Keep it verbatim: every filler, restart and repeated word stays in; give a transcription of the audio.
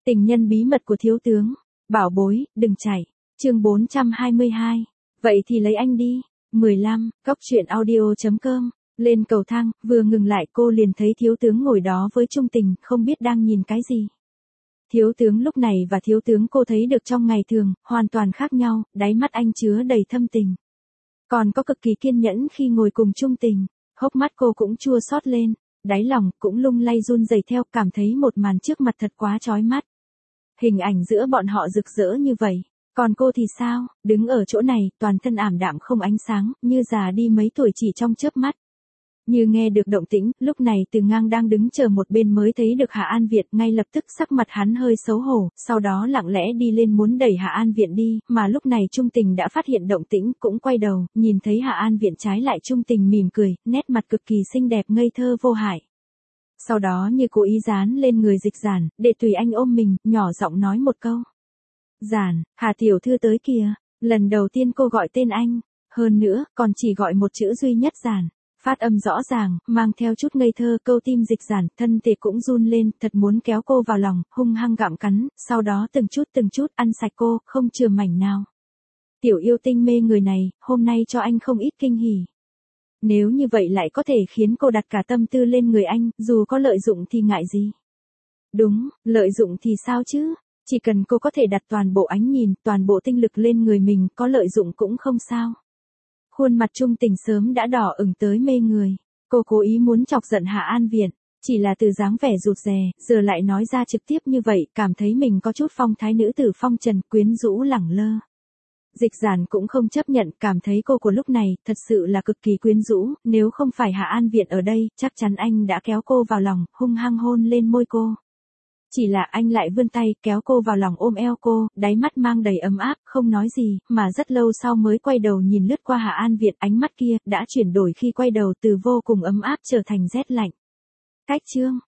Tình nhân bí mật của thiếu tướng. Bảo bối, đừng chạy. Chương bốn trăm hai mươi hai. Vậy thì lấy anh đi. mười lăm, cốc truyện audio chấm com. Lên cầu thang, vừa ngừng lại cô liền thấy thiếu tướng ngồi đó với Trung Tình, không biết đang nhìn cái gì. Thiếu tướng lúc này và thiếu tướng cô thấy được trong ngày thường, hoàn toàn khác nhau, đáy mắt anh chứa đầy thâm tình. Còn có cực kỳ kiên nhẫn khi ngồi cùng Trung Tình, hốc mắt cô cũng chua xót lên, đáy lòng cũng lung lay run rẩy theo, cảm thấy một màn trước mặt thật quá chói mắt. Hình ảnh giữa bọn họ rực rỡ như vậy, còn cô thì sao, đứng ở chỗ này, toàn thân ảm đạm không ánh sáng, như già đi mấy tuổi chỉ trong chớp mắt. Như nghe được động tĩnh, lúc này Từ Ngang đang đứng chờ một bên mới thấy được Hạ An Việt, ngay lập tức sắc mặt hắn hơi xấu hổ, sau đó lặng lẽ đi lên muốn đẩy Hạ An Viện đi, mà lúc này Trung Tình đã phát hiện động tĩnh, cũng quay đầu, nhìn thấy Hạ An Viện trái lại Trung Tình mỉm cười, nét mặt cực kỳ xinh đẹp ngây thơ vô hại. Sau đó như cố ý dán lên người Dịch Giản, để tùy anh ôm mình, nhỏ giọng nói một câu. Giản, Hà tiểu thư tới kìa, lần đầu tiên cô gọi tên anh, hơn nữa, còn chỉ gọi một chữ duy nhất Giản. Phát âm rõ ràng, mang theo chút ngây thơ, câu tim Dịch Giản, thân thể cũng run lên, thật muốn kéo cô vào lòng, hung hăng gặm cắn, sau đó từng chút từng chút ăn sạch cô, không chừa mảnh nào. Tiểu yêu tinh mê người này, hôm nay cho anh không ít kinh hỉ. Nếu như vậy lại có thể khiến cô đặt cả tâm tư lên người anh, dù có lợi dụng thì ngại gì. Đúng, lợi dụng thì sao chứ, chỉ cần cô có thể đặt toàn bộ ánh nhìn, toàn bộ tinh lực lên người mình, có lợi dụng cũng không sao. Khuôn mặt Trung Tình sớm đã đỏ ửng tới mê người, cô cố ý muốn chọc giận Hạ An Viện, chỉ là từ dáng vẻ rụt rè, giờ lại nói ra trực tiếp như vậy, cảm thấy mình có chút phong thái nữ tử phong trần, quyến rũ lẳng lơ. Dịch Giản cũng không chấp nhận, cảm thấy cô của lúc này, thật sự là cực kỳ quyến rũ, nếu không phải Hạ An Viện ở đây, chắc chắn anh đã kéo cô vào lòng, hung hăng hôn lên môi cô. Chỉ là anh lại vươn tay, kéo cô vào lòng ôm eo cô, đáy mắt mang đầy ấm áp, không nói gì, mà rất lâu sau mới quay đầu nhìn lướt qua Hạ An Viện, ánh mắt kia, đã chuyển đổi khi quay đầu từ vô cùng ấm áp trở thành rét lạnh. Cách chương,